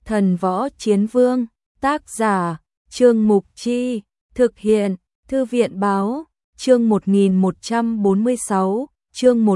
Thần Võ Chiến Vương, tác giả, Trương Mục Chi, thực hiện, Thư viện Báo, chương 1146, chương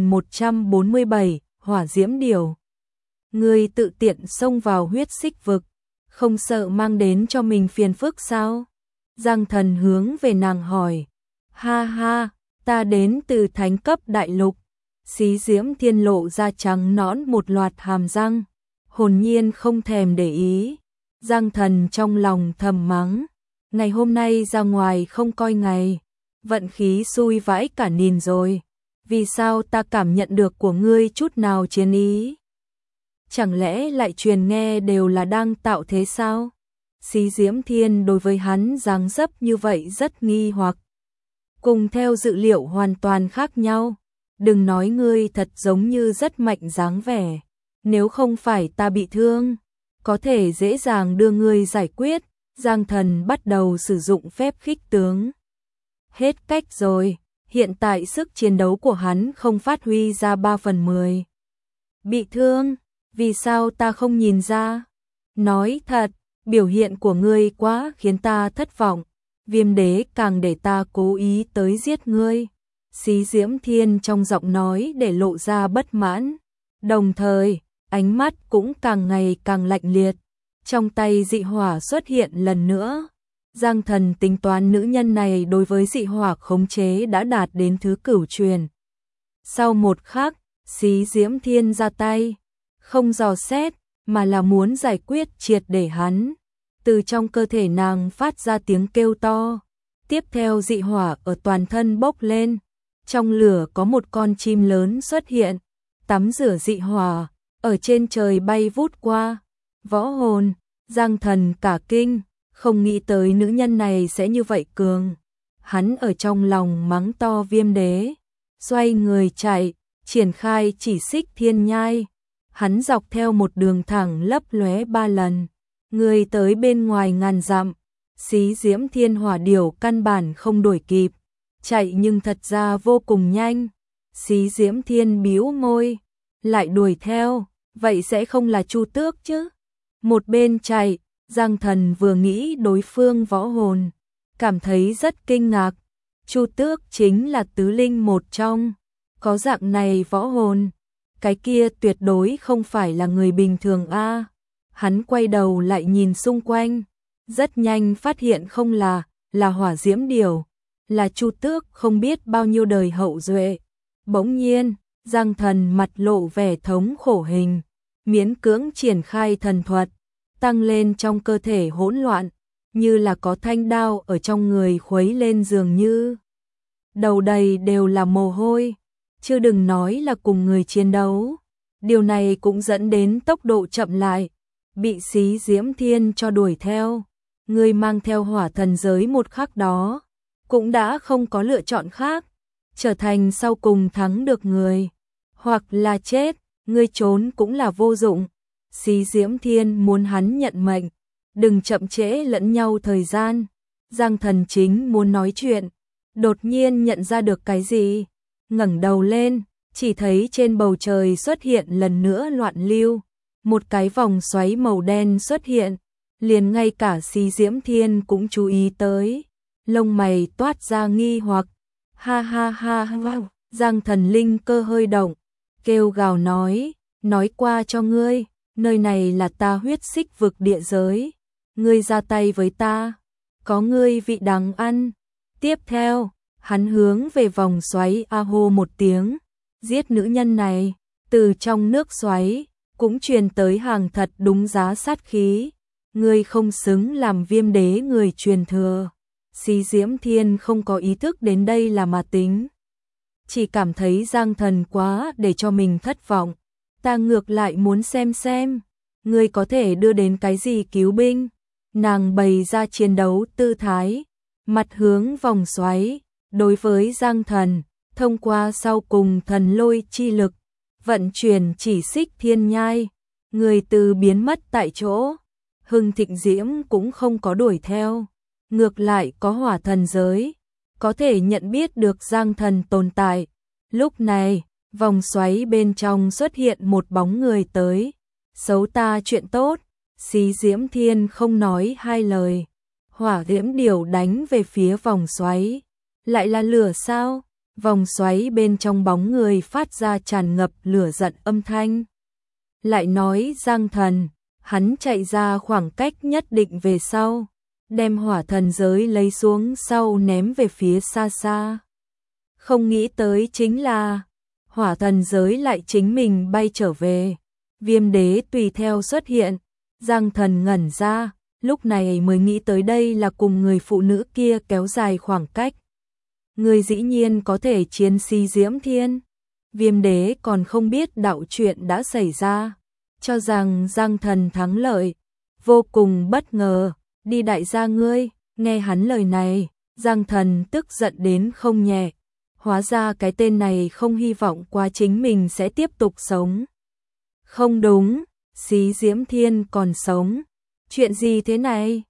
1147, Hỏa Diễm Điểu. Ngươi tự tiện xông vào huyết xích vực, không sợ mang đến cho mình phiền phức sao? Giang Thần hướng về nàng hỏi. Ha ha, ta đến từ thánh cấp đại lục. Xí Diễm Thiên lộ ra trắng nõn một loạt hàm răng, hồn nhiên không thèm để ý. Giang Thần trong lòng thầm mắng, ngày hôm nay ra ngoài không coi ngày, vận khí xui vãi cả nìn rồi. Vì sao ta cảm nhận được của ngươi chút nào chiến ý? Chẳng lẽ lại truyền nghe đều là đang tạo thế sao? Xí Diễm Thiên đối với hắn dáng dấp như vậy rất nghi hoặc. Cùng theo dự liệu hoàn toàn khác nhau. Đừng nói ngươi thật giống như rất mạnh dáng vẻ. Nếu không phải ta bị thương, có thể dễ dàng đưa ngươi giải quyết. Giang Thần bắt đầu sử dụng phép khích tướng. Hết cách rồi, hiện tại sức chiến đấu của hắn không phát huy ra 3/10. Bị thương, vì sao ta không nhìn ra? Nói thật, biểu hiện của ngươi quá khiến ta thất vọng. Viêm đế càng để ta cố ý tới giết ngươi. Xí Diễm Thiên trong giọng nói để lộ ra bất mãn. Đồng thời, ánh mắt cũng càng ngày càng lạnh liệt. Trong tay dị hỏa xuất hiện lần nữa. Giang Thần tính toán nữ nhân này đối với dị hỏa khống chế đã đạt đến thứ cửu truyền. Sau một khắc, Xí Diễm Thiên ra tay, không dò xét, mà là muốn giải quyết triệt để hắn. Từ trong cơ thể nàng phát ra tiếng kêu to. Tiếp theo dị hỏa ở toàn thân bốc lên. Trong lửa có một con chim lớn xuất hiện, tắm rửa dị hỏa, ở trên trời bay vút qua. Võ hồn, Giang Thần cả kinh, không nghĩ tới nữ nhân này sẽ như vậy cường. Hắn ở trong lòng mắng to Viêm đế, xoay người chạy, triển khai chỉ xích thiên nhai. Hắn dọc theo một đường thẳng lấp lóe 3 lần, người tới bên ngoài ngàn dặm. Xí Diễm Thiên hỏa điểu căn bản không đuổi kịp, chạy nhưng thật ra vô cùng nhanh. Xí Diễm Thiên bĩu môi, lại đuổi theo, vậy sẽ không là Chu Tước chứ? Một bên chạy, Giang Thần vừa nghĩ đối phương võ hồn, cảm thấy rất kinh ngạc. Chu Tước chính là tứ linh một trong, có dạng này võ hồn, cái kia tuyệt đối không phải là người bình thường a. Hắn quay đầu lại nhìn xung quanh, rất nhanh phát hiện không là Hỏa Diễm Điểu, là Chu Tước không biết bao nhiêu đời hậu duệ. Bỗng nhiên, Giang Thần mặt lộ vẻ thống khổ hình, miễn cưỡng triển khai thần thuật, tăng lên trong cơ thể hỗn loạn, như là có thanh đao ở trong người khuấy lên dường như. Đầu đầy đều là mồ hôi, chứ đừng nói là cùng người chiến đấu. Điều này cũng dẫn đến tốc độ chậm lại, bị Xí Diễm Thiên cho đuổi theo. Người mang theo hỏa thần giới một khắc đó, cũng đã không có lựa chọn khác, trở thành sau cùng thắng được người, hoặc là chết, ngươi trốn cũng là vô dụng. Xí Diễm Thiên muốn hắn nhận mệnh, đừng chậm trễ lẫn nhau thời gian. Giang Thần chính muốn nói chuyện, đột nhiên nhận ra được cái gì, ngẩng đầu lên, chỉ thấy trên bầu trời xuất hiện lần nữa loạn lưu, một cái vòng xoáy màu đen xuất hiện, liền ngay cả Xí Diễm Thiên cũng chú ý tới, lông mày toát ra nghi hoặc. Ha ha ha ha, Giang Thần linh cơ hơi động, kêu gào nói qua cho ngươi, nơi này là ta huyết xích vực địa giới, ngươi ra tay với ta, có ngươi vị đáng ăn. Tiếp theo, hắn hướng về vòng xoáy a hô một tiếng, giết nữ nhân này. Từ trong nước xoáy cũng truyền tới hàng thật đúng giá sát khí, ngươi không xứng làm Viêm đế người truyền thừa. Xí Diễm Thiên không có ý thức đến đây là mà tính, chỉ cảm thấy Giang Thần quá để cho mình thất vọng. Ta ngược lại muốn xem, ngươi có thể đưa đến cái gì cứu binh. Nàng bày ra chiến đấu tư thái, mặt hướng vòng xoáy, đối với Giang Thần, thông qua sau cùng thần lôi chi lực, vận chuyển chỉ xích thiên nhai, người từ biến mất tại chỗ. Hưng Thịnh Diễm cũng không có đuổi theo, ngược lại có hỏa thần giới, có thể nhận biết được Giang Thần tồn tại. Lúc này, vòng xoáy bên trong xuất hiện một bóng người tới. Xấu ta chuyện tốt, Xí Diễm Thiên không nói hai lời, hỏa diễm điểu đánh về phía vòng xoáy. Lại là lửa sao? Vòng xoáy bên trong bóng người phát ra tràn ngập lửa giận âm thanh. Lại nói Giang Thần, hắn chạy ra khoảng cách nhất định về sau, đem hỏa thần giới lấy xuống sau ném về phía xa xa. Không nghĩ tới chính là hỏa thần giới lại chính mình bay trở về. Viêm đế tùy theo xuất hiện, Giang Thần ngẩn ra, lúc này mới nghĩ tới đây là cùng người phụ nữ kia kéo dài khoảng cách. Người dĩ nhiên có thể chiến Xí Diễm Thiên. Viêm đế còn không biết đạo chuyện đã xảy ra, cho rằng Giang Thần thắng lợi, vô cùng bất ngờ. Đi đại gia ngươi. Nghe hắn lời này, Giang Thần tức giận đến không nhẹ. Hóa ra cái tên này không hy vọng qua chính mình sẽ tiếp tục sống. Không đúng, Xí Diễm Thiên còn sống. Chuyện gì thế này?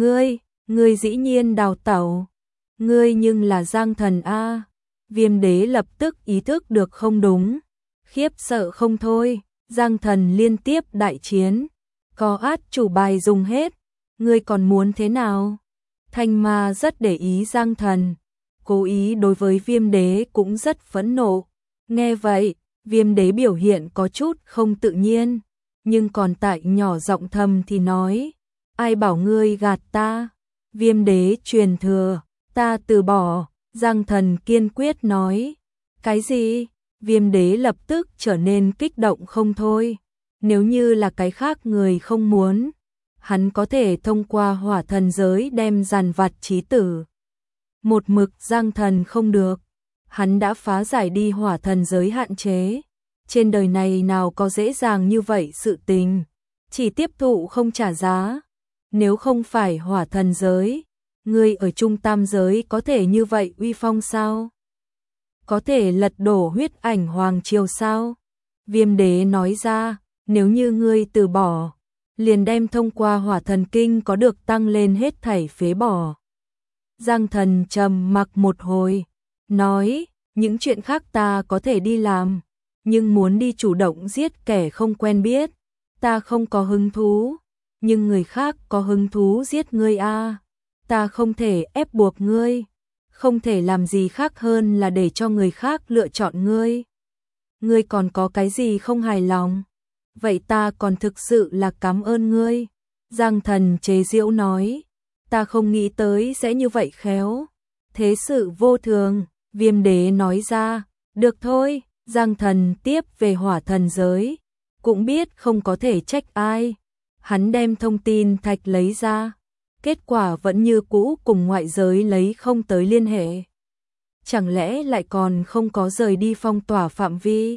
Ngươi dĩ nhiên đào tẩu. Ngươi nhưng là Giang Thần a. Viêm đế lập tức ý thức được không đúng, khiếp sợ không thôi. Giang Thần liên tiếp đại chiến, có át chủ bài dùng hết, ngươi còn muốn thế nào? Thanh Ma rất để ý Giang Thần, cố ý đối với Viêm đế cũng rất phẫn nộ. Nghe vậy, Viêm đế biểu hiện có chút không tự nhiên, nhưng còn tại nhỏ giọng thầm thì nói, ai bảo ngươi gạt ta? Viêm đế truyền thừa, ta từ bỏ. Giang Thần kiên quyết nói. Cái gì? Viêm đế lập tức trở nên kích động không thôi. Nếu như là cái khác người không muốn, hắn có thể thông qua hỏa thần giới đem dàn vặt chí tử. Một mực Giang Thần không được. Hắn đã phá giải đi hỏa thần giới hạn chế. Trên đời này nào có dễ dàng như vậy sự tình. Chỉ tiếp thụ không trả giá. Nếu không phải hỏa thần giới, ngươi ở trung tam giới có thể như vậy uy phong sao? Có thể lật đổ huyết ảnh hoàng triều sao? Viêm đế nói ra, nếu như ngươi từ bỏ, liền đem thông qua hỏa thần kinh có được tăng lên hết thảy phế bỏ. Giang Thần trầm mặc một hồi, nói, những chuyện khác ta có thể đi làm, nhưng muốn đi chủ động giết kẻ không quen biết, ta không có hứng thú, nhưng người khác có hứng thú giết ngươi a. Ta không thể ép buộc ngươi, không thể làm gì khác hơn là để cho người khác lựa chọn ngươi. Ngươi còn có cái gì không hài lòng? Vậy ta còn thực sự là cảm ơn ngươi. Giang Thần chế giễu nói, ta không nghĩ tới sẽ như vậy khéo. Thế sự vô thường, Viêm đế nói ra, được thôi. Giang Thần tiếp về hỏa thần giới, cũng biết không có thể trách ai. Hắn đem thông tin thạch lấy ra. Kết quả vẫn như cũ cùng ngoại giới lấy không tới liên hệ. Chẳng lẽ lại còn không có rời đi phong tỏa phạm vi?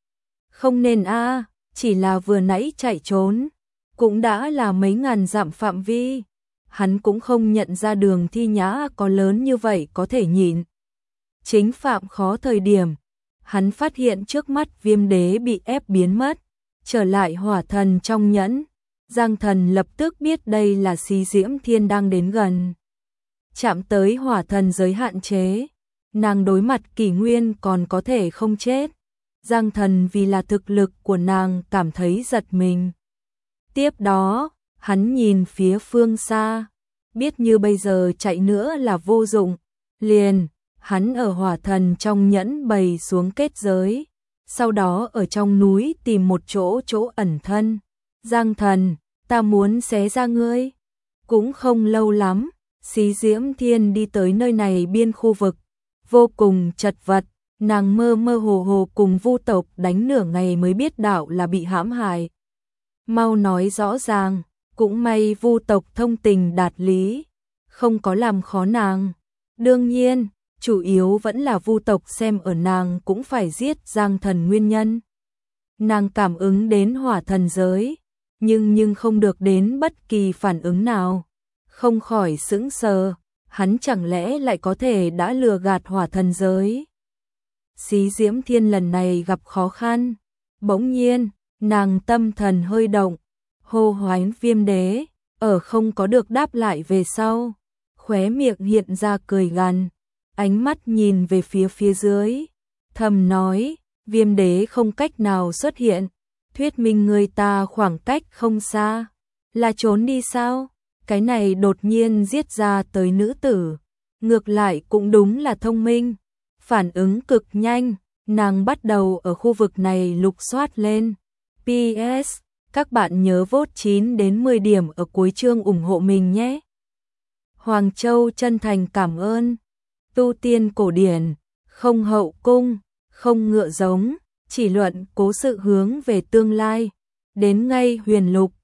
Không nên a, chỉ là vừa nãy chạy trốn, cũng đã là mấy ngàn dặm phạm vi. Hắn cũng không nhận ra Đường Thi Nhã có lớn như vậy có thể nhịn. Chính phạm khó thời điểm, hắn phát hiện trước mắt Viêm đế bị ép biến mất, trở lại hỏa thần trong nhẫn. Giang Thần lập tức biết đây là Xí Diễm Thiên đang đến gần. Chạm tới hỏa thần giới hạn chế, nàng đối mặt kỷ nguyên còn có thể không chết. Giang Thần vì là thực lực của nàng cảm thấy giật mình. Tiếp đó, hắn nhìn phía phương xa, biết như bây giờ chạy nữa là vô dụng. Liền, hắn ở hỏa thần trong nhẫn bày xuống kết giới, sau đó ở trong núi tìm một chỗ ẩn thân. Giang Thần, ta muốn xé ra ngươi. Cũng không lâu lắm, Xí Diễm Thiên đi tới nơi này biên khu vực, vô cùng chật vật, nàng mơ mơ hồ hồ cùng Vu tộc đánh nửa ngày mới biết đạo là bị hãm hại. Mau nói rõ ràng, cũng may Vu tộc thông tình đạt lý, không có làm khó nàng. Đương nhiên, chủ yếu vẫn là Vu tộc xem ở nàng cũng phải giết Giang Thần nguyên nhân. Nàng cảm ứng đến hỏa thần giới, nhưng không được đến bất kỳ phản ứng nào. Không khỏi sững sờ, hắn chẳng lẽ lại có thể đã lừa gạt hỏa thần giới. Xí Diễm Thiên lần này gặp khó khăn, bỗng nhiên, nàng tâm thần hơi động, hô hoán Viêm đế, ở không có được đáp lại về sau, khóe miệng hiện ra cười gằn, ánh mắt nhìn về phía dưới, thầm nói, Viêm đế không cách nào xuất hiện, thuyết minh người ta khoảng cách không xa. Là trốn đi sao? Cái này đột nhiên giết ra tới nữ tử. Ngược lại cũng đúng là thông minh. Phản ứng cực nhanh, nàng bắt đầu ở khu vực này lục soát lên. PS, các bạn nhớ vote 9 đến 10 điểm ở cuối chương ủng hộ mình nhé. Hoàng Châu chân thành cảm ơn. Tu tiên cổ điển, không hậu cung, không ngựa giống, chỉ luận cố sự hướng về tương lai. Đến ngay huyền lục,